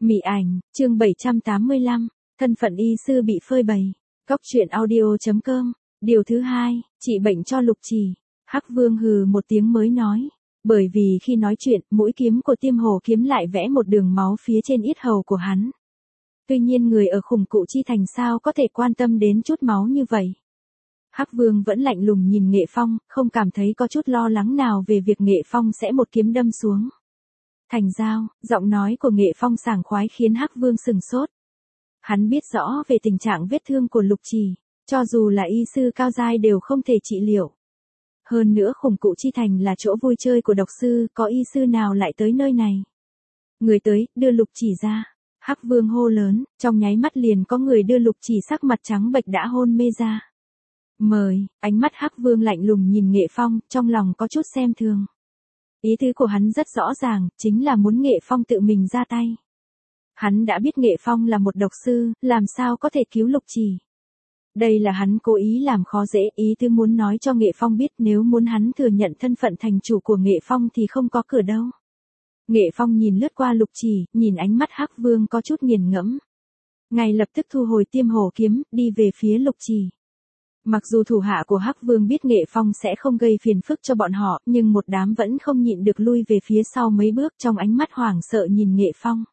Mị ảnh, chương 785, thân phận y sư bị phơi bày. Góc truyện audio.com. Điều thứ 2, trị bệnh cho Lục Trì. Hắc Vương hừ một tiếng mới nói. Bởi vì khi nói chuyện, mũi kiếm của Tiêm Hồ kiếm lại vẽ một đường máu phía trên yết hầu của hắn. Tuy nhiên người ở Khủng Cụ Chi Thành sao có thể quan tâm đến chút máu như vậy. Hắc Vương vẫn lạnh lùng nhìn Nghệ Phong, không cảm thấy có chút lo lắng nào về việc Nghệ Phong sẽ một kiếm đâm xuống. Thành giao, giọng nói của Nghệ Phong sảng khoái khiến Hắc Vương sừng sốt. Hắn biết rõ về tình trạng vết thương của Lục Trì, cho dù là y sư cao giai đều không thể trị liệu. Hơn nữa Khủng Cụ Chi Thành là chỗ vui chơi của độc sư, có y sư nào lại tới nơi này. Người tới, đưa Lục Trì ra. Hắc Vương hô lớn, trong nháy mắt liền có người đưa Lục Trì sắc mặt trắng bệch đã hôn mê ra. Mời, ánh mắt Hắc Vương lạnh lùng nhìn Nghệ Phong, trong lòng có chút xem thường. Ý tứ của hắn rất rõ ràng, chính là muốn Nghệ Phong tự mình ra tay. Hắn đã biết Nghệ Phong là một độc sư, làm sao có thể cứu Lục Trì. Đây là hắn cố ý làm khó dễ, ý tứ muốn nói cho Nghệ Phong biết nếu muốn hắn thừa nhận thân phận thành chủ của Nghệ Phong thì không có cửa đâu. Nghệ Phong nhìn lướt qua Lục Trì, nhìn ánh mắt Hắc Vương có chút nghiền ngẫm. Ngay lập tức thu hồi Tiêm Hồ kiếm, đi về phía Lục Trì. Mặc dù thủ hạ của Hắc Vương biết Nghệ Phong sẽ không gây phiền phức cho bọn họ, nhưng một đám vẫn không nhịn được lui về phía sau mấy bước trong ánh mắt hoảng sợ nhìn Nghệ Phong.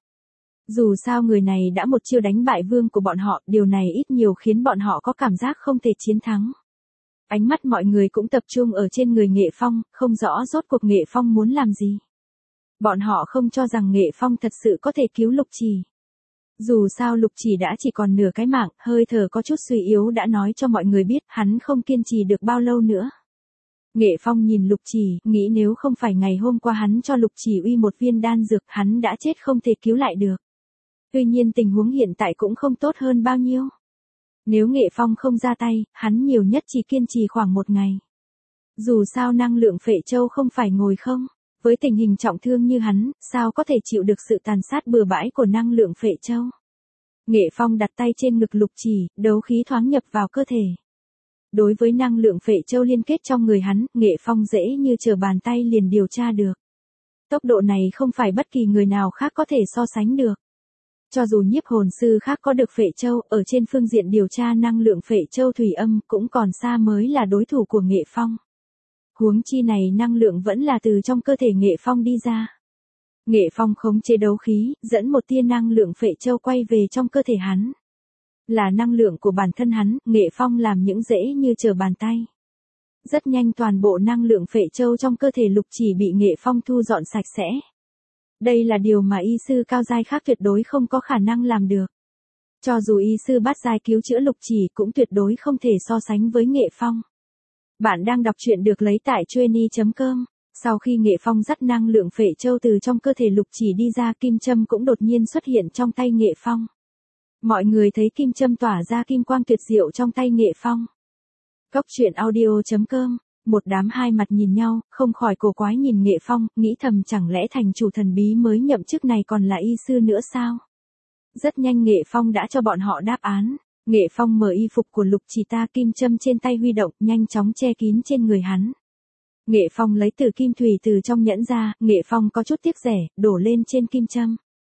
Dù sao người này đã một chiêu đánh bại vương của bọn họ, điều này ít nhiều khiến bọn họ có cảm giác không thể chiến thắng. Ánh mắt mọi người cũng tập trung ở trên người Nghệ Phong, không rõ rốt cuộc Nghệ Phong muốn làm gì. Bọn họ không cho rằng Nghệ Phong thật sự có thể cứu Lục Trì. Dù sao Lục Trì đã chỉ còn nửa cái mạng, hơi thở có chút suy yếu đã nói cho mọi người biết hắn không kiên trì được bao lâu nữa. Nghệ Phong nhìn Lục Trì, nghĩ nếu không phải ngày hôm qua hắn cho Lục Trì uy một viên đan dược hắn đã chết không thể cứu lại được. Tuy nhiên tình huống hiện tại cũng không tốt hơn bao nhiêu. Nếu Nghệ Phong không ra tay, hắn nhiều nhất chỉ kiên trì khoảng một ngày. Dù sao năng lượng Phệ Châu không phải ngồi không. Với tình hình trọng thương như hắn, sao có thể chịu được sự tàn sát bừa bãi của năng lượng Phệ Châu. Nghệ Phong đặt tay trên ngực Lục Trì, đấu khí thoáng nhập vào cơ thể. Đối với năng lượng Phệ Châu liên kết trong người hắn, Nghệ Phong dễ như trở bàn tay liền điều tra được. Tốc độ này không phải bất kỳ người nào khác có thể so sánh được. Cho dù nhiếp hồn sư khác có được Phệ Châu, ở trên phương diện điều tra năng lượng Phệ Châu thủy âm cũng còn xa mới là đối thủ của Nghệ Phong. Huống chi này năng lượng vẫn là từ trong cơ thể Nghệ Phong đi ra. Nghệ Phong khống chế đấu khí, dẫn một tia năng lượng Phệ Châu quay về trong cơ thể hắn. Là năng lượng của bản thân hắn, Nghệ Phong làm những dễ như trở bàn tay. Rất nhanh toàn bộ năng lượng Phệ Châu trong cơ thể Lục Trì bị Nghệ Phong thu dọn sạch sẽ. Đây là điều mà y sư cao giai khác tuyệt đối không có khả năng làm được. Cho dù y sư bát giai cứu chữa Lục Trì cũng tuyệt đối không thể so sánh với Nghệ Phong. Bạn đang đọc truyện được lấy tại Chueny.com. Sau khi Nghệ Phong dắt năng lượng Phệ Châu từ trong cơ thể Lục Trì đi ra, kim châm cũng đột nhiên xuất hiện trong tay Nghệ Phong. Mọi người thấy kim châm tỏa ra kim quang tuyệt diệu trong tay Nghệ Phong. Góc truyện audio.com. Một đám hai mặt nhìn nhau, không khỏi cổ quái nhìn Nghệ Phong, nghĩ thầm chẳng lẽ thành chủ thần bí mới nhậm chức này còn là y sư nữa sao? Rất nhanh Nghệ Phong đã cho bọn họ đáp án. Nghệ Phong mở y phục của Lục Trì ta, kim châm trên tay huy động, nhanh chóng che kín trên người hắn. Nghệ Phong lấy tử kim thủy từ trong nhẫn ra, Nghệ Phong có chút tiếc rẻ, đổ lên trên kim châm.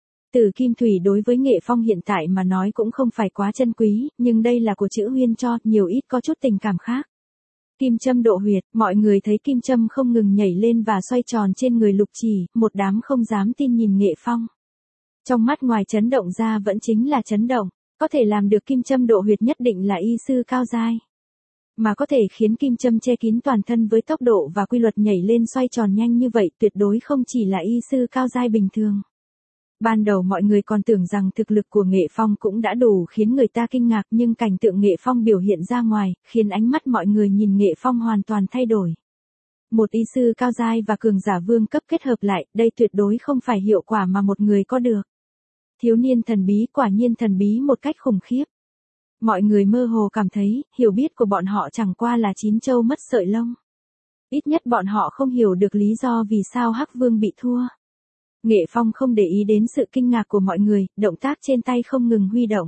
Tử kim thủy đối với Nghệ Phong hiện tại mà nói cũng không phải quá chân quý, nhưng đây là của chữ Huyên cho, nhiều ít có chút tình cảm khác. Kim châm độ huyệt, mọi người thấy kim châm không ngừng nhảy lên và xoay tròn trên người Lục Trì, một đám không dám tin nhìn Nghệ Phong. Trong mắt ngoài chấn động ra vẫn chính là chấn động. Có thể làm được kim châm độ huyệt nhất định là y sư cao giai. Mà có thể khiến kim châm che kín toàn thân với tốc độ và quy luật nhảy lên xoay tròn nhanh như vậy tuyệt đối không chỉ là y sư cao giai bình thường. Ban đầu mọi người còn tưởng rằng thực lực của Nghệ Phong cũng đã đủ khiến người ta kinh ngạc, nhưng cảnh tượng Nghệ Phong biểu hiện ra ngoài, khiến ánh mắt mọi người nhìn Nghệ Phong hoàn toàn thay đổi. Một y sư cao giai và cường giả vương cấp kết hợp lại, đây tuyệt đối không phải hiệu quả mà một người có được. Thiếu niên thần bí quả nhiên thần bí một cách khủng khiếp. Mọi người mơ hồ cảm thấy, hiểu biết của bọn họ chẳng qua là chín châu mất sợi lông. Ít nhất bọn họ không hiểu được lý do vì sao Hắc Vương bị thua. Nghệ Phong không để ý đến sự kinh ngạc của mọi người, động tác trên tay không ngừng huy động.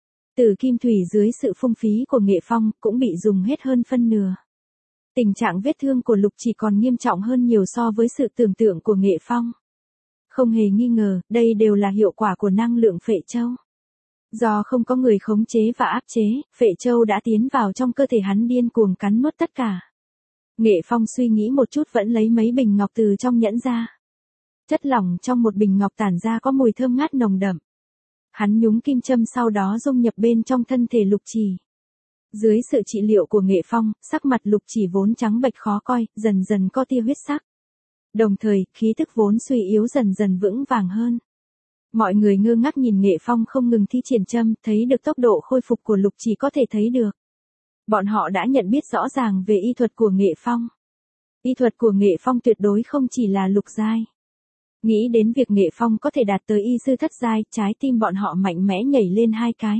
Tử kim thủy dưới sự phung phí của Nghệ Phong cũng bị dùng hết hơn phân nửa. Tình trạng vết thương của Lục Trì còn nghiêm trọng hơn nhiều so với sự tưởng tượng của Nghệ Phong. Không hề nghi ngờ, đây đều là hiệu quả của năng lượng phệ châu. Do không có người khống chế và áp chế, phệ châu đã tiến vào trong cơ thể hắn điên cuồng cắn nuốt tất cả. Nghệ Phong suy nghĩ một chút vẫn lấy mấy bình ngọc từ trong nhẫn ra. Chất lỏng trong một bình ngọc tản ra có mùi thơm ngát nồng đậm. Hắn nhúng kim châm sau đó dung nhập bên trong thân thể Lục Trì. Dưới sự trị liệu của Nghệ Phong, sắc mặt Lục Trì vốn trắng bệch khó coi, dần dần có tia huyết sắc. Đồng thời, khí tức vốn suy yếu dần dần vững vàng hơn. Mọi người ngơ ngác nhìn Nghệ Phong không ngừng thi triển châm, thấy được tốc độ khôi phục của Lục Trì có thể thấy được. Bọn họ đã nhận biết rõ ràng về y thuật của Nghệ Phong. Y thuật của Nghệ Phong tuyệt đối không chỉ là lục giai. Nghĩ đến việc Nghệ Phong có thể đạt tới y sư thất giai, trái tim bọn họ mạnh mẽ nhảy lên hai cái.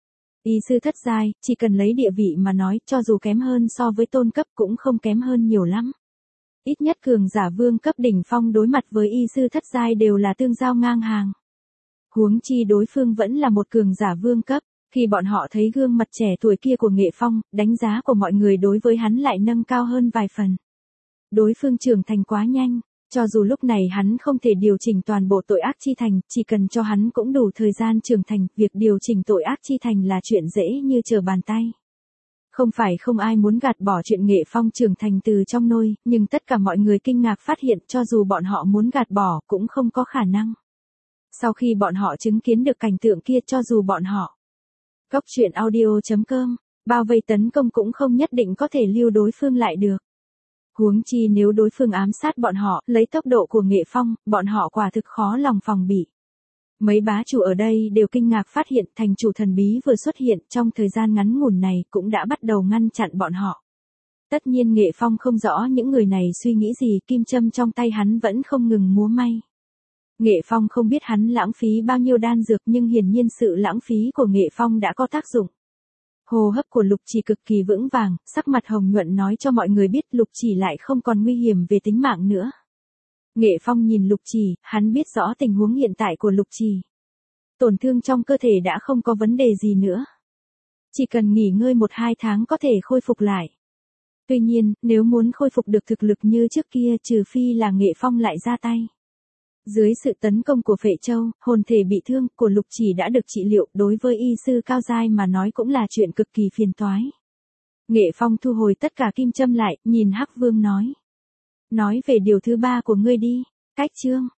Y sư thất giai, chỉ cần lấy địa vị mà nói, cho dù kém hơn so với tôn cấp cũng không kém hơn nhiều lắm. Ít nhất cường giả vương cấp đỉnh phong đối mặt với y sư thất giai đều là tương giao ngang hàng. Huống chi đối phương vẫn là một cường giả vương cấp. Khi bọn họ thấy gương mặt trẻ tuổi kia của Nghệ Phong, đánh giá của mọi người đối với hắn lại nâng cao hơn vài phần. Đối phương trưởng thành quá nhanh, cho dù lúc này hắn không thể điều chỉnh toàn bộ tội ác chi thành, chỉ cần cho hắn cũng đủ thời gian trưởng thành, việc điều chỉnh tội ác chi thành là chuyện dễ như trở bàn tay. Không phải không ai muốn gạt bỏ chuyện Nghệ Phong trưởng thành từ trong nôi, nhưng tất cả mọi người kinh ngạc phát hiện cho dù bọn họ muốn gạt bỏ cũng không có khả năng. Sau khi bọn họ chứng kiến được cảnh tượng kia cho dù bọn họ Cốc truyện audio.com, bao vây tấn công cũng không nhất định có thể lưu đối phương lại được. Huống chi nếu đối phương ám sát bọn họ, lấy tốc độ của Nghệ Phong, bọn họ quả thực khó lòng phòng bị. Mấy bá chủ ở đây đều kinh ngạc phát hiện thành chủ thần bí vừa xuất hiện trong thời gian ngắn ngủn này cũng đã bắt đầu ngăn chặn bọn họ. Tất nhiên Nghệ Phong không rõ những người này suy nghĩ gì, kim châm trong tay hắn vẫn không ngừng múa may. Nghệ Phong không biết hắn lãng phí bao nhiêu đan dược nhưng hiển nhiên sự lãng phí của Nghệ Phong đã có tác dụng. Hô hấp của Lục Trì cực kỳ vững vàng, sắc mặt hồng nhuận nói cho mọi người biết Lục Trì lại không còn nguy hiểm về tính mạng nữa. Nghệ Phong nhìn Lục Trì, hắn biết rõ tình huống hiện tại của Lục Trì. Tổn thương trong cơ thể đã không có vấn đề gì nữa. Chỉ cần nghỉ ngơi 1-2 tháng có thể khôi phục lại. Tuy nhiên, nếu muốn khôi phục được thực lực như trước kia trừ phi là Nghệ Phong lại ra tay. Dưới sự tấn công của Phệ Châu, hồn thể bị thương của Lục Trì đã được trị liệu, đối với y sư cao giai mà nói cũng là chuyện cực kỳ phiền toái. Nghệ Phong thu hồi tất cả kim châm lại, nhìn Hắc Vương nói. Nói về điều thứ 3 của ngươi đi, cách chương.